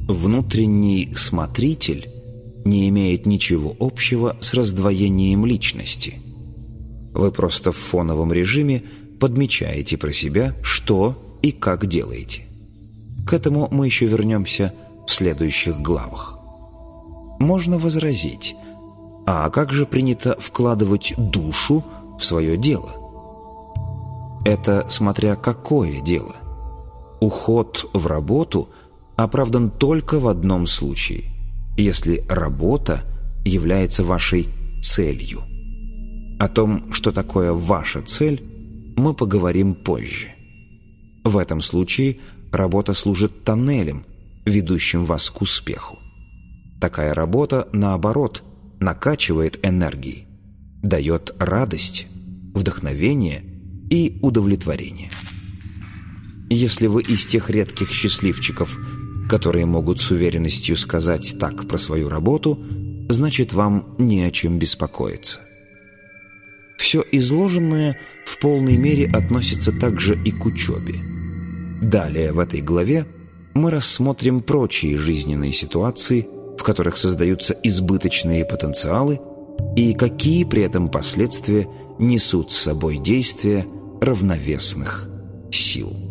Внутренний смотритель не имеет ничего общего с раздвоением личности. Вы просто в фоновом режиме подмечаете про себя, что и как делаете. К этому мы еще вернемся в следующих главах. Можно возразить, а как же принято вкладывать душу в свое дело? Это смотря какое дело. Уход в работу оправдан только в одном случае, если работа является вашей целью. О том, что такое ваша цель, мы поговорим позже. В этом случае работа служит тоннелем, ведущим вас к успеху. Такая работа, наоборот, накачивает энергией, дает радость, вдохновение и удовлетворение. Если вы из тех редких счастливчиков, которые могут с уверенностью сказать так про свою работу, значит, вам не о чем беспокоиться. Все изложенное в полной мере относится также и к учебе. Далее в этой главе мы рассмотрим прочие жизненные ситуации, в которых создаются избыточные потенциалы, и какие при этом последствия несут с собой действия равновесных сил.